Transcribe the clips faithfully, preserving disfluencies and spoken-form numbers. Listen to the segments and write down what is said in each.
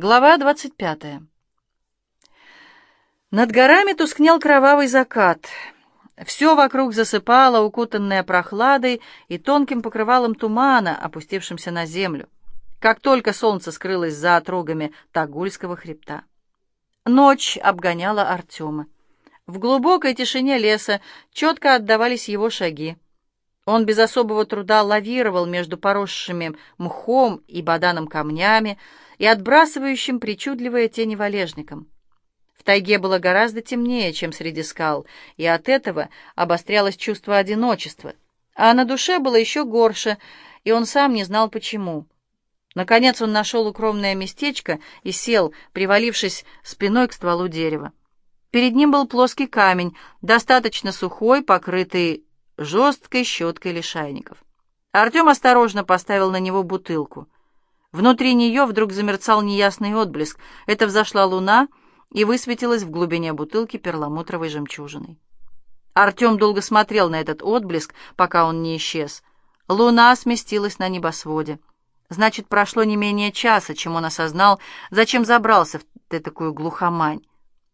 Глава двадцать пятая. Над горами тускнел кровавый закат. Все вокруг засыпало, укутанное прохладой и тонким покрывалом тумана, опустившимся на землю, как только солнце скрылось за отрогами Тагульского хребта. Ночь обгоняла Артема. В глубокой тишине леса четко отдавались его шаги. Он без особого труда лавировал между поросшими мхом и боданом камнями и отбрасывающим причудливые тени валежником. В тайге было гораздо темнее, чем среди скал, и от этого обострялось чувство одиночества, а на душе было еще горше, и он сам не знал почему. Наконец он нашел укромное местечко и сел, привалившись спиной к стволу дерева. Перед ним был плоский камень, достаточно сухой, покрытый жесткой щеткой лишайников. Артем осторожно поставил на него бутылку. Внутри нее вдруг замерцал неясный отблеск. Это взошла луна и высветилась в глубине бутылки перламутровой жемчужиной. Артем долго смотрел на этот отблеск, пока он не исчез. Луна сместилась на небосводе. Значит, прошло не менее часа, чем он осознал, зачем забрался в такую глухомань.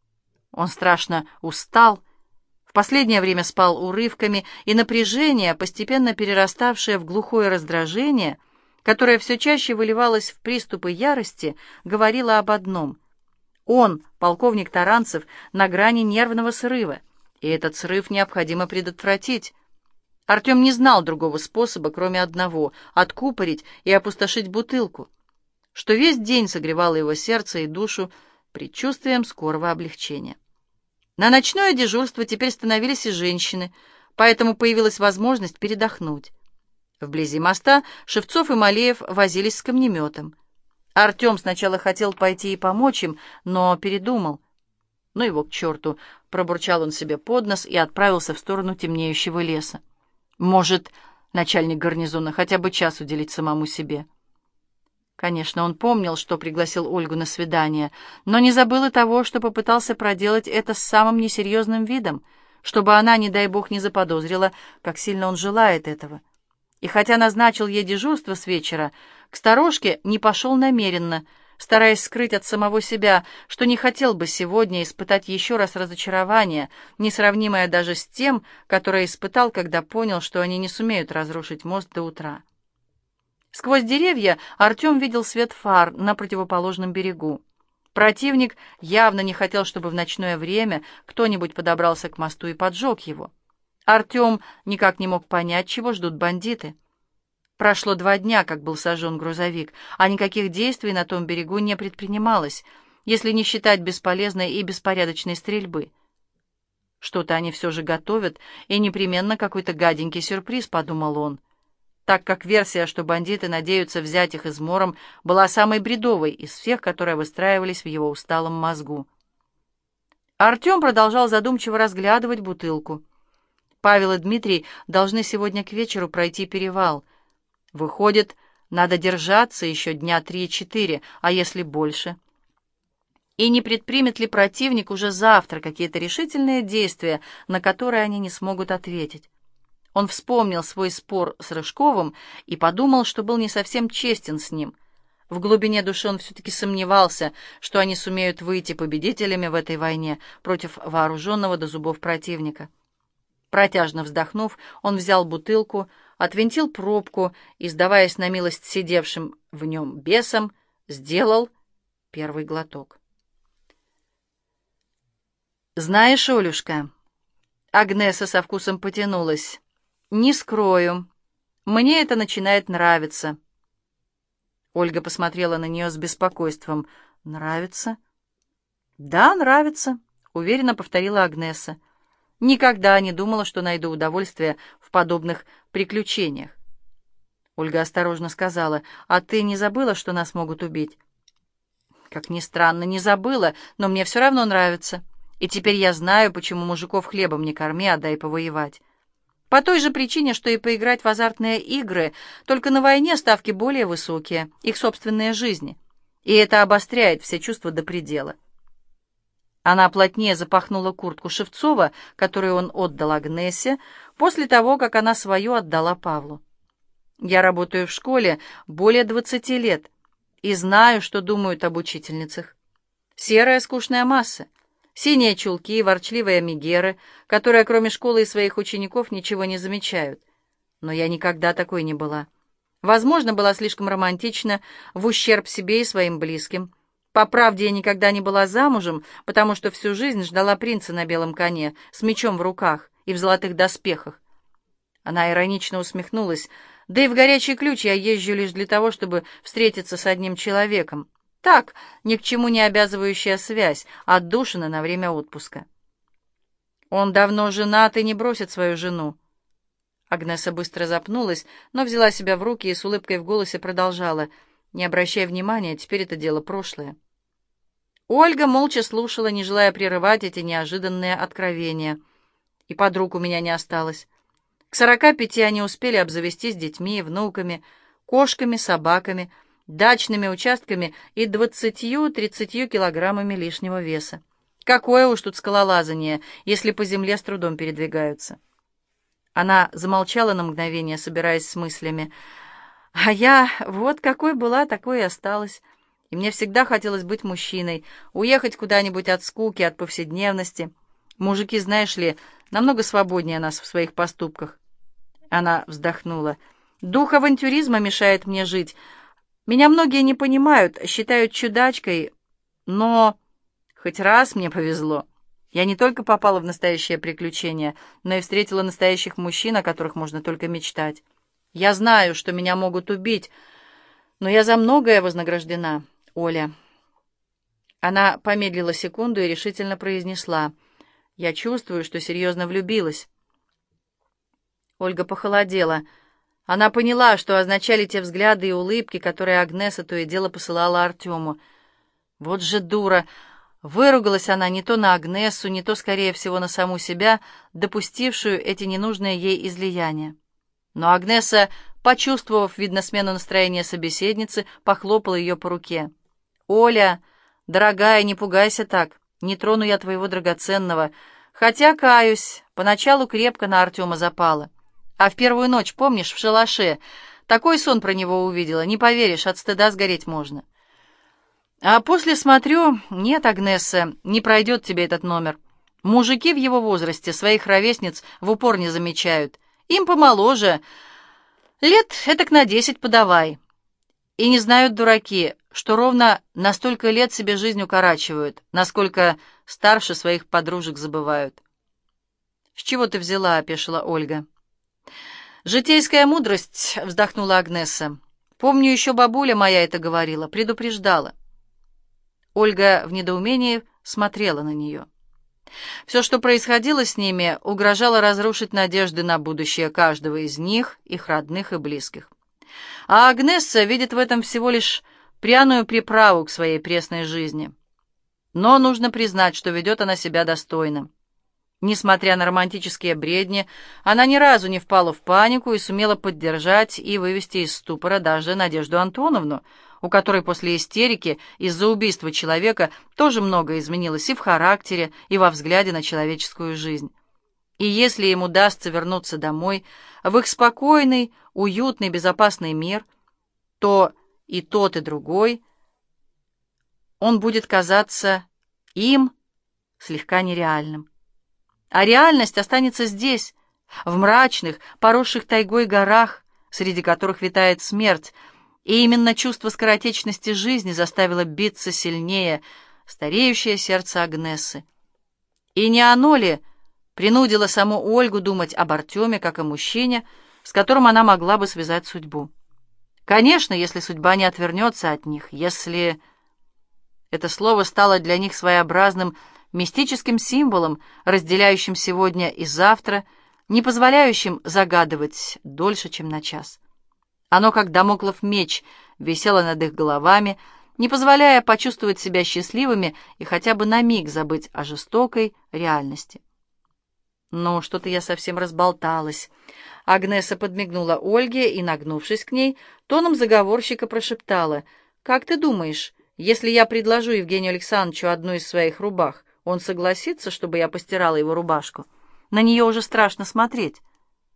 Он страшно устал, в последнее время спал урывками, и напряжение, постепенно перераставшее в глухое раздражение, которое все чаще выливалось в приступы ярости, говорило об одном. Он, полковник Таранцев, на грани нервного срыва, и этот срыв необходимо предотвратить. Артем не знал другого способа, кроме одного — откупорить и опустошить бутылку, что весь день согревало его сердце и душу предчувствием скорого облегчения. На ночное дежурство теперь становились и женщины, поэтому появилась возможность передохнуть. Вблизи моста Шевцов и Малеев возились с камнеметом. Артем сначала хотел пойти и помочь им, но передумал. «Ну его к черту!» — пробурчал он себе под нос и отправился в сторону темнеющего леса. «Может, начальник гарнизона хотя бы час уделить самому себе?» Конечно, он помнил, что пригласил Ольгу на свидание, но не забыл и того, что попытался проделать это с самым несерьезным видом, чтобы она, не дай бог, не заподозрила, как сильно он желает этого. И хотя назначил ей дежурство с вечера, к сторожке не пошел намеренно, стараясь скрыть от самого себя, что не хотел бы сегодня испытать еще раз разочарование, несравнимое даже с тем, которое испытал, когда понял, что они не сумеют разрушить мост до утра. Сквозь деревья Артем видел свет фар на противоположном берегу. Противник явно не хотел, чтобы в ночное время кто-нибудь подобрался к мосту и поджег его. Артем никак не мог понять, чего ждут бандиты. Прошло два дня, как был сожжен грузовик, а никаких действий на том берегу не предпринималось, если не считать бесполезной и беспорядочной стрельбы. Что-то они все же готовят, и непременно какой-то гаденький сюрприз, подумал он, так как версия, что бандиты надеются взять их измором, была самой бредовой из всех, которые выстраивались в его усталом мозгу. Артем продолжал задумчиво разглядывать бутылку. Павел и Дмитрий должны сегодня к вечеру пройти перевал. Выходит, надо держаться еще дня три-четыре, а если больше? И не предпримет ли противник уже завтра какие-то решительные действия, на которые они не смогут ответить? Он вспомнил свой спор с Рыжковым и подумал, что был не совсем честен с ним. В глубине души он все-таки сомневался, что они сумеют выйти победителями в этой войне против вооруженного до зубов противника. Протяжно вздохнув, он взял бутылку, отвинтил пробку и, сдаваясь на милость сидевшим в нем бесам, сделал первый глоток. «Знаешь, Олюшка...» Агнеса со вкусом потянулась. «Не скрою, мне это начинает нравиться». Ольга посмотрела на нее с беспокойством. «Нравится?» «Да, нравится», — уверенно повторила Агнеса. «Никогда не думала, что найду удовольствие в подобных приключениях». Ольга осторожно сказала: «А ты не забыла, что нас могут убить?» «Как ни странно, не забыла, но мне все равно нравится. И теперь я знаю, почему мужиков хлебом не корми, а дай повоевать. По той же причине, что и поиграть в азартные игры, только на войне ставки более высокие, их собственные жизни. И это обостряет все чувства до предела». Она плотнее запахнула куртку Шевцова, которую он отдал Агнесе, после того, как она свою отдала Павлу. «Я работаю в школе более двадцати лет, и знаю, что думают об учительницах. Серая скучная масса, синие чулки, ворчливые мегеры, которые кроме школы и своих учеников ничего не замечают. Но я никогда такой не была. Возможно, была слишком романтична, в ущерб себе и своим близким. По правде, я никогда не была замужем, потому что всю жизнь ждала принца на белом коне, с мечом в руках и в золотых доспехах. Она иронично усмехнулась. Да и в горячий ключ я езжу лишь для того, чтобы встретиться с одним человеком. Так, ни к чему не обязывающая связь, отдушина на время отпуска. Он давно женат и не бросит свою жену. Агнеса быстро запнулась, но взяла себя в руки и с улыбкой в голосе продолжала. Не обращай внимания, теперь это дело прошлое. Ольга молча слушала, не желая прерывать эти неожиданные откровения. И подруг у меня не осталось. К сорока пяти они успели обзавестись детьми и внуками, кошками, собаками, дачными участками и двадцатью-тридцатью килограммами лишнего веса. Какое уж тут скалолазание, если по земле с трудом передвигаются. Она замолчала на мгновение, собираясь с мыслями. А я вот какой была, такой и осталась. И мне всегда хотелось быть мужчиной, уехать куда-нибудь от скуки, от повседневности. Мужики, знаешь ли, намного свободнее нас в своих поступках. Она вздохнула. Дух авантюризма мешает мне жить. Меня многие не понимают, считают чудачкой, но хоть раз мне повезло. Я не только попала в настоящее приключение, но и встретила настоящих мужчин, о которых можно только мечтать. Я знаю, что меня могут убить, но я за многое вознаграждена, Оля. Она помедлила секунду и решительно произнесла. Я чувствую, что серьезно влюбилась. Ольга похолодела. Она поняла, что означали те взгляды и улыбки, которые Агнеса то и дело посылала Артему. Вот же дура! Выругалась она не то на Агнесу, не то, скорее всего, на саму себя, допустившую эти ненужные ей излияния. Но Агнеса, почувствовав, видно, смену настроения собеседницы, похлопала ее по руке. «Оля, дорогая, не пугайся так, не трону я твоего драгоценного, хотя, каюсь, поначалу крепко на Артема запала. А в первую ночь, помнишь, в шалаше, такой сон про него увидела, не поверишь, от стыда сгореть можно. А после смотрю, нет, Агнесса, не пройдет тебе этот номер. Мужики в его возрасте своих ровесниц в упор не замечают. Им помоложе, лет этак на десять подавай. И не знают дураки, что ровно на столько лет себе жизнь укорачивают, насколько старше своих подружек забывают. «С чего ты взяла?» — опешила Ольга. «Житейская мудрость», — вздохнула Агнеса. «Помню, еще бабуля моя это говорила, предупреждала». Ольга в недоумении смотрела на нее. Все, что происходило с ними, угрожало разрушить надежды на будущее каждого из них, их родных и близких. А Агнесса видит в этом всего лишь пряную приправу к своей пресной жизни. Но нужно признать, что ведет она себя достойно. Несмотря на романтические бредни, она ни разу не впала в панику и сумела поддержать и вывести из ступора даже Надежду Антоновну, у которой после истерики из-за убийства человека тоже многое изменилось и в характере, и во взгляде на человеческую жизнь. И если им удастся вернуться домой, в их спокойный, уютный, безопасный мир, то и тот, и другой, он будет казаться им слегка нереальным. А реальность останется здесь, в мрачных, поросших тайгой горах, среди которых витает смерть, и именно чувство скоротечности жизни заставило биться сильнее стареющее сердце Агнессы. И не оно ли принудило саму Ольгу думать об Артеме как о мужчине, с которым она могла бы связать судьбу? Конечно, если судьба не отвернется от них, если... Это слово стало для них своеобразным мистическим символом, разделяющим сегодня и завтра, не позволяющим загадывать дольше, чем на час. Оно, как дамоклов меч, висело над их головами, не позволяя почувствовать себя счастливыми и хотя бы на миг забыть о жестокой реальности. «Ну, что-то я совсем разболталась». Агнеса подмигнула Ольге и, нагнувшись к ней, тоном заговорщика прошептала: «Как ты думаешь, если я предложу Евгению Александровичу одну из своих рубах, он согласится, чтобы я постирала его рубашку? На нее уже страшно смотреть».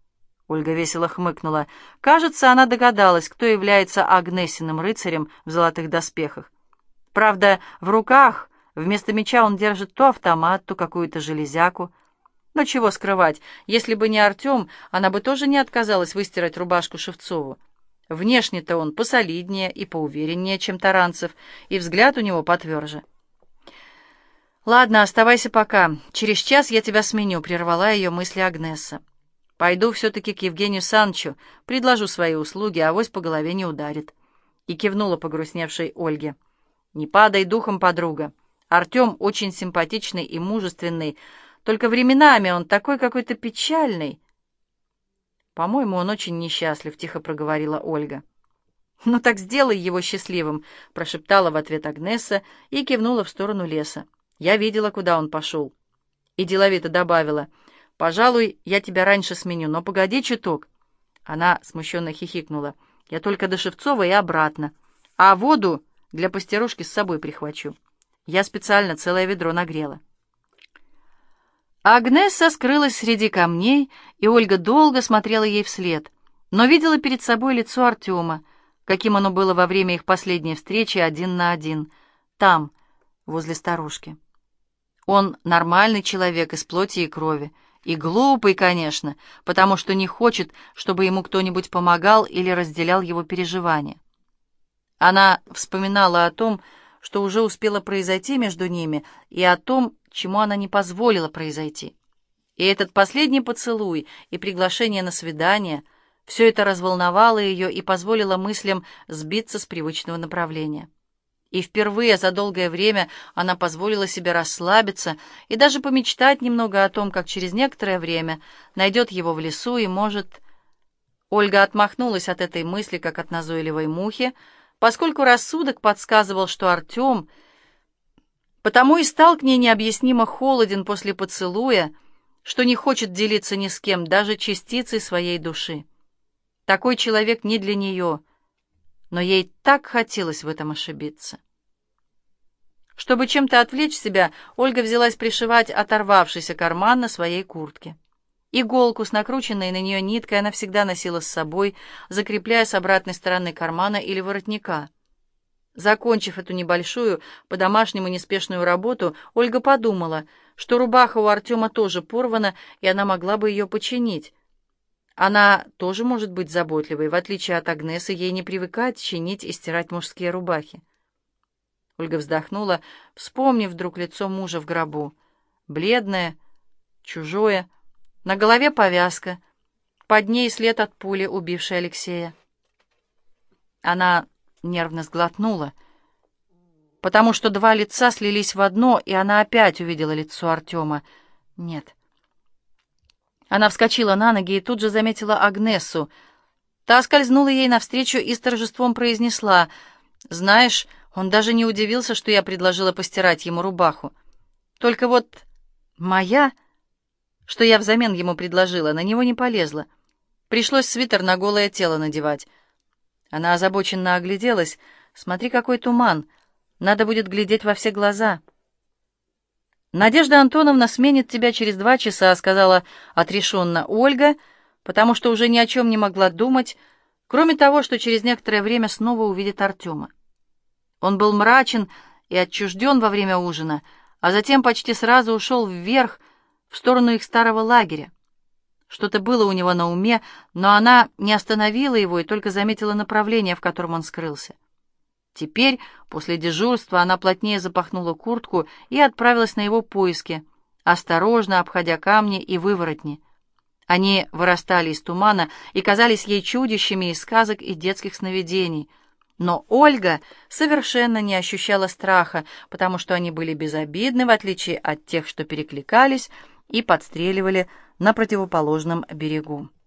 Ольга весело хмыкнула. Кажется, она догадалась, кто является Агнессиным рыцарем в золотых доспехах. Правда, в руках вместо меча он держит то автомат, то какую-то железяку. Но чего скрывать, если бы не Артем, она бы тоже не отказалась выстирать рубашку Шевцову. Внешне-то он посолиднее и поувереннее, чем Таранцев, и взгляд у него потверже. «Ладно, оставайся пока. Через час я тебя сменю», — прервала ее мысли Агнесса. «Пойду все-таки к Евгению Санычу, предложу свои услуги, авось по голове не ударит». И кивнула погрустневшей Ольге. «Не падай духом, подруга. Артем очень симпатичный и мужественный, только временами он такой какой-то печальный». «По-моему, он очень несчастлив», — тихо проговорила Ольга. «Ну так сделай его счастливым», — прошептала в ответ Агнесса и кивнула в сторону леса. «Я видела, куда он пошел». И деловито добавила: «Пожалуй, я тебя раньше сменю, но погоди чуток». Она смущенно хихикнула. «Я только до Шевцова и обратно. А воду для пастерушки с собой прихвачу. Я специально целое ведро нагрела». Агнесса скрылась среди камней, и Ольга долго смотрела ей вслед, но видела перед собой лицо Артема, каким оно было во время их последней встречи один на один, там, возле старушки. Он нормальный человек из плоти и крови, и глупый, конечно, потому что не хочет, чтобы ему кто-нибудь помогал или разделял его переживания. Она вспоминала о том, что уже успело произойти между ними, и о том, чему она не позволила произойти. И этот последний поцелуй, и приглашение на свидание — все это разволновало ее и позволило мыслям сбиться с привычного направления. И впервые за долгое время она позволила себе расслабиться и даже помечтать немного о том, как через некоторое время найдет его в лесу и может... Ольга отмахнулась от этой мысли, как от назойливой мухи, поскольку рассудок подсказывал, что Артем потому и стал к ней необъяснимо холоден после поцелуя, что не хочет делиться ни с кем, даже частицей своей души. Такой человек не для нее, но ей так хотелось в этом ошибиться. Чтобы чем-то отвлечь себя, Ольга взялась пришивать оторвавшийся карман на своей куртке. Иголку с накрученной на нее ниткой она всегда носила с собой, закрепляя с обратной стороны кармана или воротника. Закончив эту небольшую, по-домашнему неспешную работу, Ольга подумала, что рубаха у Артема тоже порвана, и она могла бы ее починить. Она тоже может быть заботливой, в отличие от Агнесы, ей не привыкать чинить и стирать мужские рубахи. Ольга вздохнула, вспомнив вдруг лицо мужа в гробу. Бледное, чужое, на голове повязка, под ней след от пули, убившей Алексея. Она нервно сглотнула, потому что два лица слились в одно, и она опять увидела лицо Артема. Нет. Она вскочила на ноги и тут же заметила Агнессу. Та скользнула ей навстречу и с торжеством произнесла: «Знаешь, он даже не удивился, что я предложила постирать ему рубаху. Только вот моя, что я взамен ему предложила, на него не полезла. Пришлось свитер на голое тело надевать». Она озабоченно огляделась. «Смотри, какой туман! Надо будет глядеть во все глаза». «Надежда Антоновна сменит тебя через два часа», — сказала отрешенно Ольга, потому что уже ни о чем не могла думать, кроме того, что через некоторое время снова увидит Артема. Он был мрачен и отчужден во время ужина, а затем почти сразу ушел вверх, в сторону их старого лагеря. Что-то было у него на уме, но она не остановила его и только заметила направление, в котором он скрылся. Теперь, после дежурства, она плотнее запахнула куртку и отправилась на его поиски, осторожно обходя камни и выворотни. Они вырастали из тумана и казались ей чудищами из сказок и детских сновидений. Но Ольга совершенно не ощущала страха, потому что они были безобидны, в отличие от тех, что перекликались и подстреливали на противоположном берегу.